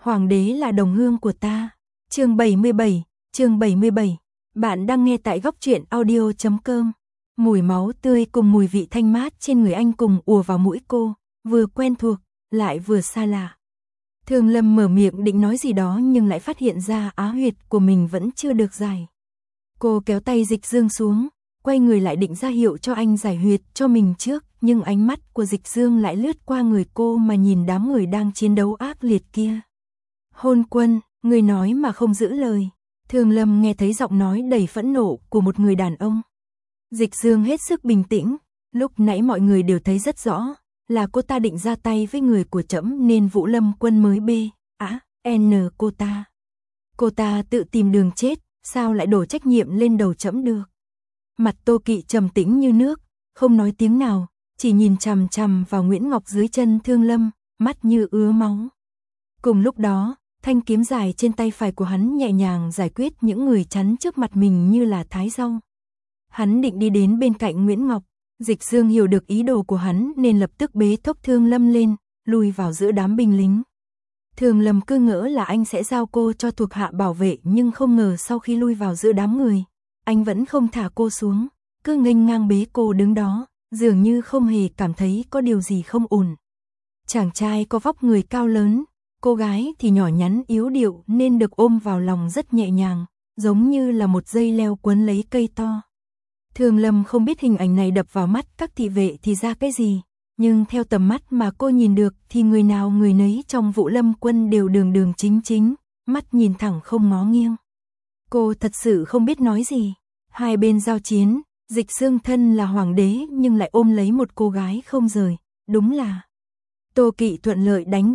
Hoàng đế là đồng hương của ta. Chương 77. Bạn đang nghe tại góc truyện audio.com. Mùi máu tươi cùng mùi vị thanh mát trên người anh cùng ùa vào mũi cô, vừa quen thuộc, lại vừa xa lạ. Thương Lâm mở miệng định nói gì đó nhưng lại phát hiện ra á huyệt của mình vẫn chưa được giải. Cô kéo tay Dịch Dương xuống, quay người lại định ra hiệu cho anh giải huyệt cho mình trước, nhưng ánh mắt của Dịch Dương lại lướt qua người cô mà nhìn đám người đang chiến đấu ác liệt kia. Hôn quân, người nói mà không giữ lời. Thương Lâm nghe thấy giọng nói đầy phẫn nộ của một người đàn ông. Dịch Dương hết sức bình tĩnh, lúc nãy mọi người đều thấy rất rõ, là cô ta định ra tay với người của trẫm nên Vũ Lâm Quân mới n cô ta. Cô ta tự tìm đường chết, sao lại đổ trách nhiệm lên đầu trẫm được. Mặt Tô Kỵ trầm tĩnh như nước, không nói tiếng nào, chỉ nhìn chằm chằm vào Nguyễn Ngọc dưới chân Thương Lâm, mắt như ứa máu. Cùng lúc đó, thanh kiếm dài trên tay phải của hắn nhẹ nhàng giải quyết những người chắn trước mặt mình như là thái rau. Hắn định đi đến bên cạnh Nguyễn Ngọc, Dịch Dương hiểu được ý đồ của hắn nên lập tức bế thốc Thương Lâm lên, lùi vào giữa đám binh lính. Thương Lâm cứ ngỡ là anh sẽ giao cô cho thuộc hạ bảo vệ nhưng không ngờ sau khi lui vào giữa đám người, anh vẫn không thả cô xuống, cứ nghênh ngang bế cô đứng đó, dường như không hề cảm thấy có điều gì không ổn. Chàng trai có vóc người cao lớn, cô gái thì nhỏ nhắn yếu điệu nên được ôm vào lòng rất nhẹ nhàng, giống như là một dây leo quấn lấy cây to. Thương Lâm không biết hình ảnh này đập vào mắt các thị vệ thì ra cái gì, nhưng theo tầm mắt mà cô nhìn được thì người nào người nấy trong Vũ Lâm Quân đều đường đường chính chính, mắt nhìn thẳng không ngó nghiêng. Cô thật sự không biết nói gì. Hai bên giao chiến, Dịch Dương thân là hoàng đế nhưng lại ôm lấy một cô gái không rời, đúng là. Tô Kỵ thuận lợi đánh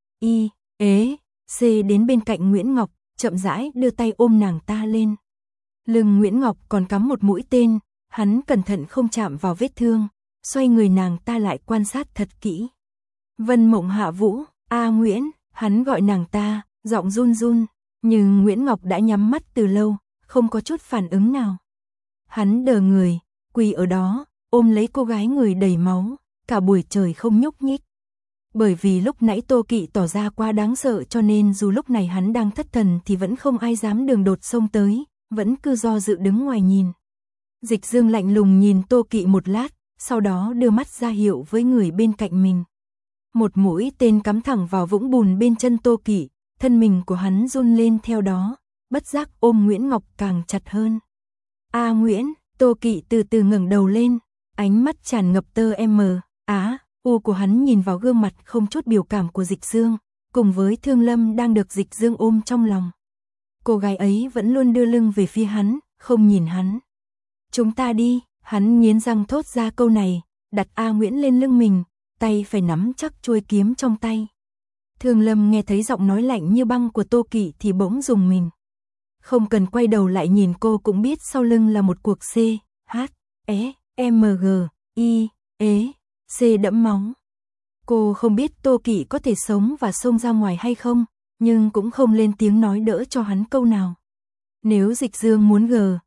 C đến bên cạnh Nguyễn Ngọc, chậm rãi đưa tay ôm nàng ta lên. Lưng Nguyễn Ngọc còn cắm một mũi tên, hắn cẩn thận không chạm vào vết thương, xoay người nàng ta lại quan sát thật kỹ. Vân Mộng Hạ Vũ, Nguyễn, hắn gọi nàng ta, giọng run run, nhưng Nguyễn Ngọc đã nhắm mắt từ lâu, không có chút phản ứng nào. Hắn đờ người, quỳ ở đó, ôm lấy cô gái người đầy máu, cả buổi trời không nhúc nhích. Bởi vì lúc nãy Tô Kỵ tỏ ra quá đáng sợ cho nên dù lúc này hắn đang thất thần thì vẫn không ai dám đường đột xông tới, vẫn cứ do dự đứng ngoài nhìn. Dịch Dương lạnh lùng nhìn Tô Kỵ một lát, sau đó đưa mắt ra hiệu với người bên cạnh mình. Một mũi tên cắm thẳng vào vũng bùn bên chân Tô Kỵ, thân mình của hắn run lên theo đó, bất giác ôm Nguyễn Ngọc càng chặt hơn. Nguyễn, Tô Kỵ từ từ ngẩng đầu lên, ánh mắt tràn ngập tơ u của hắn nhìn vào gương mặt không chút biểu cảm của Dịch Dương, cùng với Thương Lâm đang được Dịch Dương ôm trong lòng. Cô gái ấy vẫn luôn đưa lưng về phía hắn, không nhìn hắn. Chúng ta đi, hắn nghiến răng thốt ra câu này, đặt Nguyễn lên lưng mình, tay phải nắm chắc chuôi kiếm trong tay. Thương Lâm nghe thấy giọng nói lạnh như băng của Tô Kỵ thì bỗng rùng mình. Không cần quay đầu lại nhìn cô cũng biết sau lưng là một cuộc C đẫm máu. Cô không biết Tô Kỵ có thể sống và xông ra ngoài hay không, nhưng cũng không lên tiếng nói đỡ cho hắn câu nào. Nếu Dịch Dương muốn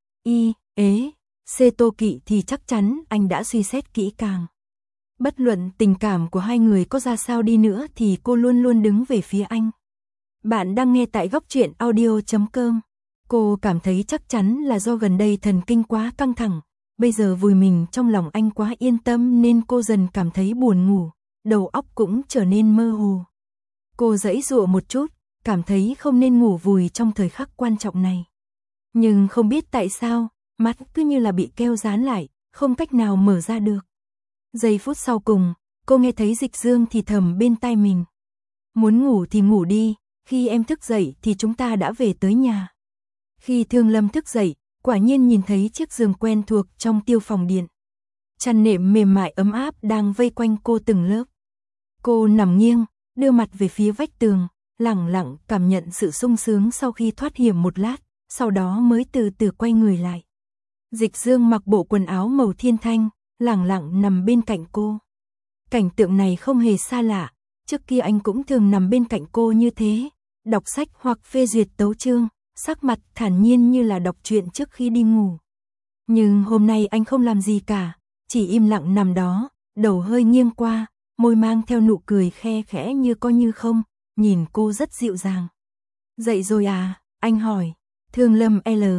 Tô Kỵ thì chắc chắn anh đã suy xét kỹ càng. Bất luận tình cảm của hai người có ra sao đi nữa thì cô luôn luôn đứng về phía anh. Bạn đang nghe tại góc truyện audio.com. Cô cảm thấy chắc chắn là do gần đây thần kinh quá căng thẳng, bây giờ vùi mình trong lòng anh quá yên tâm nên cô dần cảm thấy buồn ngủ, đầu óc cũng trở nên mơ hồ. Cô giãy giụa một chút, cảm thấy không nên ngủ vùi trong thời khắc quan trọng này. Nhưng không biết tại sao, mắt cứ như là bị keo dán lại, không cách nào mở ra được. Giây phút sau cùng, cô nghe thấy Dịch Dương thì thầm bên tai mình. Muốn ngủ thì ngủ đi, khi em thức dậy thì chúng ta đã về tới nhà. Khi Thương Lâm thức dậy, quả nhiên nhìn thấy chiếc giường quen thuộc trong Tiêu Phòng Điện. Chăn nệm mềm mại ấm áp đang vây quanh cô từng lớp. Cô nằm nghiêng, đưa mặt về phía vách tường, lẳng lặng cảm nhận sự sung sướng sau khi thoát hiểm một lát, sau đó mới từ từ quay người lại. Dịch Dương mặc bộ quần áo màu thiên thanh, lẳng lặng nằm bên cạnh cô. Cảnh tượng này không hề xa lạ, trước kia anh cũng thường nằm bên cạnh cô như thế, đọc sách hoặc phê duyệt tấu chương, sắc mặt thản nhiên như là đọc truyện trước khi đi ngủ. Nhưng hôm nay anh không làm gì cả, chỉ im lặng nằm đó, đầu hơi nghiêng qua, môi mang theo nụ cười khe khẽ như có như không, nhìn cô rất dịu dàng. Dậy rồi à, anh hỏi. Thương Lâm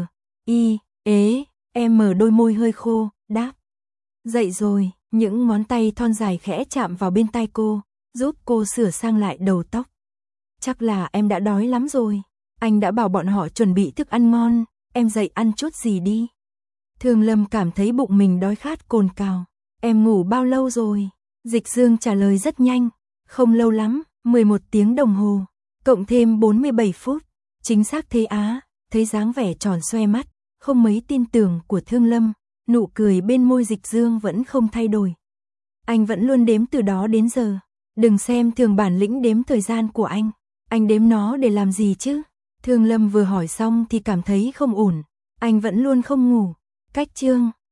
em mở đôi môi hơi khô, đáp. Dậy rồi, những ngón tay thon dài khẽ chạm vào bên tai cô, giúp cô sửa sang lại đầu tóc. Chắc là em đã đói lắm rồi. Anh đã bảo bọn họ chuẩn bị thức ăn ngon, em dậy ăn chút gì đi. Thương Lâm cảm thấy bụng mình đói khát cồn cào. Em ngủ bao lâu rồi? Dịch Dương trả lời rất nhanh. Không lâu lắm, 11 tiếng đồng hồ, cộng thêm 47 phút. Chính xác thế á, thấy dáng vẻ tròn xoe mắt, không mấy tin tưởng của Thương Lâm, nụ cười bên môi Dịch Dương vẫn không thay đổi. Anh vẫn luôn đếm từ đó đến giờ. Đừng xem thường bản lĩnh đếm thời gian của anh đếm nó để làm gì chứ? Thương Lâm vừa hỏi xong thì cảm thấy không ổn. Anh vẫn luôn không ngủ. Cách chương